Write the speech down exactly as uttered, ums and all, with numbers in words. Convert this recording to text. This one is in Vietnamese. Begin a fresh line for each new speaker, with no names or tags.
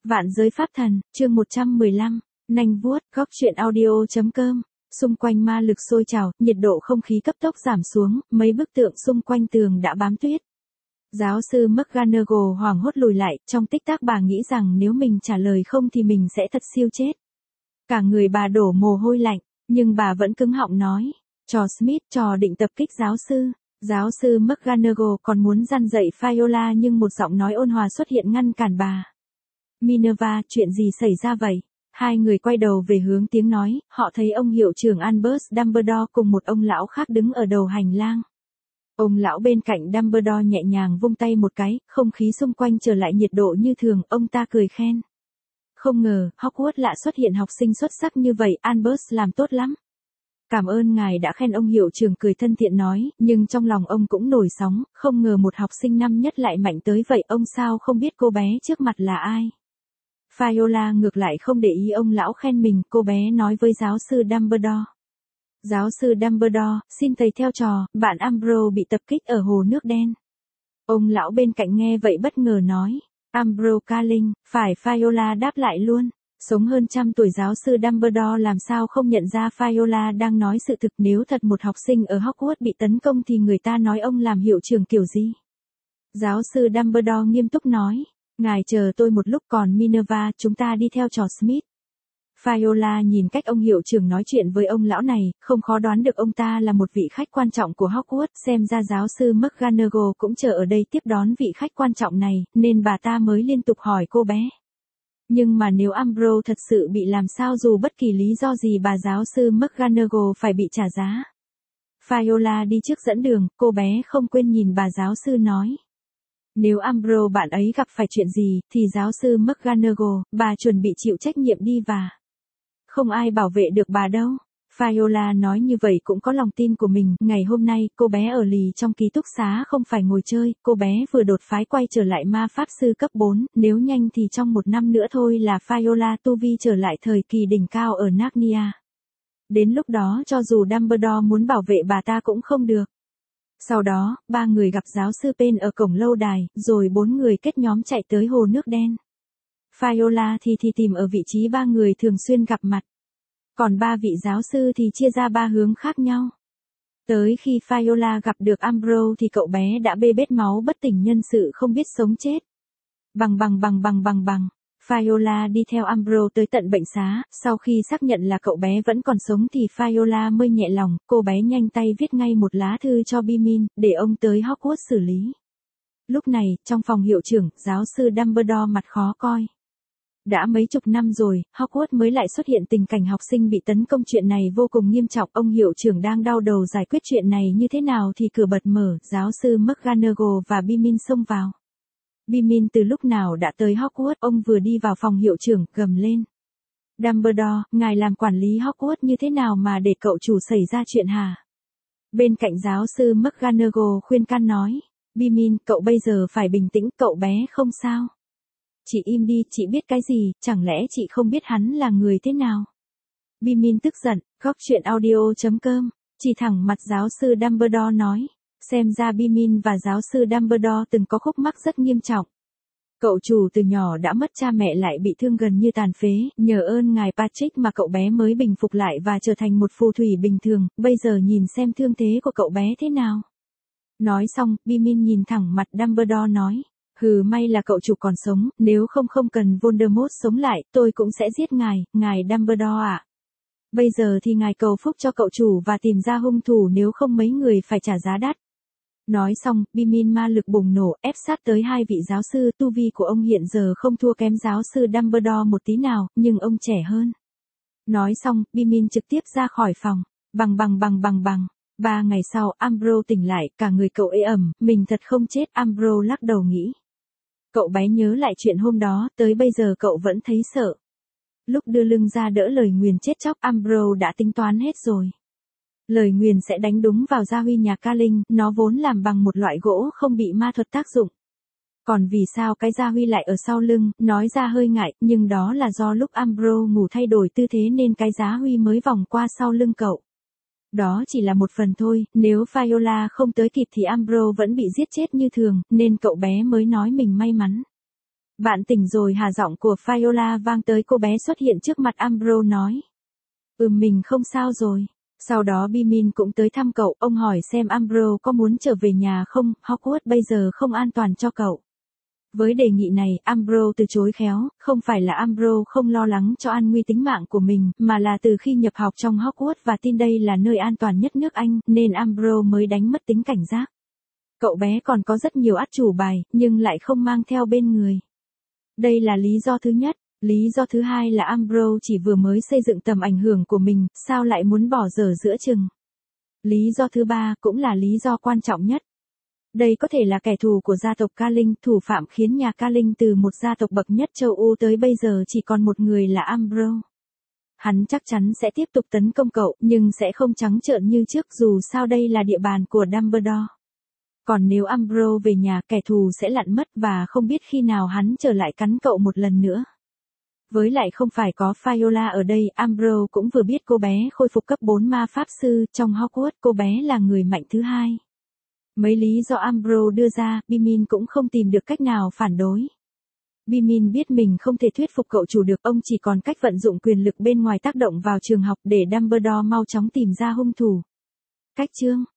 Vạn giới pháp thần, chương một trăm mười lăm, nanh vuốt, góc truyện audio.com. Xung quanh ma lực sôi trào, nhiệt độ không khí cấp tốc giảm xuống, mấy bức tượng xung quanh tường đã bám tuyết. Giáo sư McGonagall hoảng hốt lùi lại, trong tích tắc bà nghĩ rằng nếu mình trả lời không thì mình sẽ thật siêu chết. Cả người bà đổ mồ hôi lạnh, nhưng bà vẫn cứng họng nói. Trò Smith, trò định tập kích giáo sư. Giáo sư McGonagall còn muốn răn dạy Viola nhưng một giọng nói ôn hòa xuất hiện ngăn cản bà. Minerva, chuyện gì xảy ra vậy? Hai người quay đầu về hướng tiếng nói, họ thấy ông hiệu trưởng Albus Dumbledore cùng một ông lão khác đứng ở đầu hành lang. Ông lão bên cạnh Dumbledore nhẹ nhàng vung tay một cái, không khí xung quanh trở lại nhiệt độ như thường, ông ta cười khen. Không ngờ, Hogwarts lại xuất hiện học sinh xuất sắc như vậy, Albus làm tốt lắm. Cảm ơn ngài đã khen, ông hiệu trưởng cười thân thiện nói, nhưng trong lòng ông cũng nổi sóng, không ngờ một học sinh năm nhất lại mạnh tới vậy, ông sao không biết cô bé trước mặt là ai. Viola ngược lại không để ý ông lão khen mình, cô bé nói với giáo sư Dumbledore. Giáo sư Dumbledore, xin thầy theo trò, bạn Umbro bị tập kích ở hồ nước đen. Ông lão bên cạnh nghe vậy bất ngờ nói, Umbro Carling, phải. Viola đáp lại luôn. Sống hơn trăm tuổi giáo sư Dumbledore làm sao không nhận ra Viola đang nói sự thực, nếu thật một học sinh ở Hogwarts bị tấn công thì người ta nói ông làm hiệu trưởng kiểu gì. Giáo sư Dumbledore nghiêm túc nói, ngài chờ tôi một lúc, còn Minerva, chúng ta đi theo trò Smith. Viola nhìn cách ông hiệu trưởng nói chuyện với ông lão này, không khó đoán được ông ta là một vị khách quan trọng của Hogwarts, xem ra giáo sư McGonagall cũng chờ ở đây tiếp đón vị khách quan trọng này, nên bà ta mới liên tục hỏi cô bé. Nhưng mà nếu Umbro thật sự bị làm sao, dù bất kỳ lý do gì bà giáo sư McGonagall phải bị trả giá. Viola đi trước dẫn đường, cô bé không quên nhìn bà giáo sư nói. Nếu Umbro bạn ấy gặp phải chuyện gì, thì giáo sư McGonagall, bà chuẩn bị chịu trách nhiệm đi và không ai bảo vệ được bà đâu. Viola nói như vậy cũng có lòng tin của mình, ngày hôm nay, cô bé ở lì trong ký túc xá không phải ngồi chơi, cô bé vừa đột phái quay trở lại ma pháp sư cấp bốn, nếu nhanh thì trong một năm nữa thôi là Viola tu vi trở lại thời kỳ đỉnh cao ở Narnia. Đến lúc đó cho dù Dumbledore muốn bảo vệ bà ta cũng không được. Sau đó, ba người gặp giáo sư Pen ở cổng lâu đài, rồi bốn người kết nhóm chạy tới hồ nước đen. Viola thì thì tìm ở vị trí ba người thường xuyên gặp mặt. Còn ba vị giáo sư thì chia ra ba hướng khác nhau. Tới khi Viola gặp được Umbro thì cậu bé đã bê bết máu bất tỉnh nhân sự không biết sống chết. Bằng bằng bằng bằng bằng bằng. Viola đi theo Umbro tới tận bệnh xá, sau khi xác nhận là cậu bé vẫn còn sống thì Viola mới nhẹ lòng, cô bé nhanh tay viết ngay một lá thư cho Bimin, để ông tới Hogwarts xử lý. Lúc này, trong phòng hiệu trưởng, giáo sư Dumbledore mặt khó coi. Đã mấy chục năm rồi, Hogwarts mới lại xuất hiện tình cảnh học sinh bị tấn công, chuyện này vô cùng nghiêm trọng, ông hiệu trưởng đang đau đầu giải quyết chuyện này như thế nào thì cửa bật mở, giáo sư McGonagall và Bimin xông vào. Bimin từ lúc nào đã tới Hogwarts, ông vừa đi vào phòng hiệu trưởng, gầm lên. Dumbledore, ngài làm quản lý Hogwarts như thế nào mà để cậu chủ xảy ra chuyện hả? Bên cạnh giáo sư McGonagall khuyên can nói, Bimin, cậu bây giờ phải bình tĩnh, cậu bé không sao. Chị im đi, chị biết cái gì, chẳng lẽ chị không biết hắn là người thế nào? Bimin tức giận, góc truyện audio.com, chỉ thẳng mặt giáo sư Dumbledore nói. Xem ra Bimin và giáo sư Dumbledore từng có khúc mắc rất nghiêm trọng. Cậu chủ từ nhỏ đã mất cha mẹ lại bị thương gần như tàn phế, nhờ ơn ngài Patrick mà cậu bé mới bình phục lại và trở thành một phù thủy bình thường, bây giờ nhìn xem thương thế của cậu bé thế nào. Nói xong, Bimin nhìn thẳng mặt Dumbledore nói. Hừ, may là cậu chủ còn sống, nếu không không cần Voldemort sống lại, tôi cũng sẽ giết ngài, ngài Dumbledore ạ. Bây giờ thì ngài cầu phúc cho cậu chủ và tìm ra hung thủ, nếu không mấy người phải trả giá đắt. Nói xong, Bimin ma lực bùng nổ, ép sát tới hai vị giáo sư, tu vi của ông hiện giờ không thua kém giáo sư Dumbledore một tí nào, nhưng ông trẻ hơn. Nói xong, Bimin trực tiếp ra khỏi phòng, bằng bằng bằng bằng bằng. Ba ngày sau, Umbro tỉnh lại, cả người cậu ê ẩm, mình thật không chết, Umbro lắc đầu nghĩ. Cậu bé nhớ lại chuyện hôm đó, tới bây giờ cậu vẫn thấy sợ. Lúc đưa lưng ra đỡ lời nguyền chết chóc, Umbro đã tính toán hết rồi. Lời nguyền sẽ đánh đúng vào gia huy nhà Carling, nó vốn làm bằng một loại gỗ không bị ma thuật tác dụng. Còn vì sao cái gia huy lại ở sau lưng, nói ra hơi ngại, nhưng đó là do lúc Umbro ngủ thay đổi tư thế nên cái giá huy mới vòng qua sau lưng cậu. Đó chỉ là một phần thôi, nếu Viola không tới kịp thì Umbro vẫn bị giết chết như thường, nên cậu bé mới nói mình may mắn. Bạn tỉnh rồi hả? Giọng của Viola vang tới, cô bé xuất hiện trước mặt Umbro nói. Ừm, mình không sao rồi. Sau đó Bimin cũng tới thăm cậu, ông hỏi xem Umbro có muốn trở về nhà không, Hogwarts bây giờ không an toàn cho cậu. Với đề nghị này, Umbro từ chối khéo, không phải là Umbro không lo lắng cho an nguy tính mạng của mình, mà là từ khi nhập học trong Hogwarts và tin đây là nơi an toàn nhất nước Anh, nên Umbro mới đánh mất tính cảnh giác. Cậu bé còn có rất nhiều át chủ bài, nhưng lại không mang theo bên người. Đây là lý do thứ nhất. Lý do thứ hai là Umbro chỉ vừa mới xây dựng tầm ảnh hưởng của mình, sao lại muốn bỏ dở giữa chừng. Lý do thứ ba cũng là lý do quan trọng nhất. Đây có thể là kẻ thù của gia tộc Carling, thủ phạm khiến nhà Carling từ một gia tộc bậc nhất châu Âu tới bây giờ chỉ còn một người là Umbro. Hắn chắc chắn sẽ tiếp tục tấn công cậu, nhưng sẽ không trắng trợn như trước, dù sao đây là địa bàn của Dumbledore. Còn nếu Umbro về nhà, kẻ thù sẽ lặn mất và không biết khi nào hắn trở lại cắn cậu một lần nữa. Với lại không phải có Viola ở đây, Umbro cũng vừa biết cô bé khôi phục cấp bốn ma pháp sư, trong Hogwarts cô bé là người mạnh thứ hai. Mấy lý do Umbro đưa ra, Bimin cũng không tìm được cách nào phản đối. Bimin biết mình không thể thuyết phục cậu chủ được, ông chỉ còn cách vận dụng quyền lực bên ngoài tác động vào trường học để Dumbledore mau chóng tìm ra hung thủ. Cách chương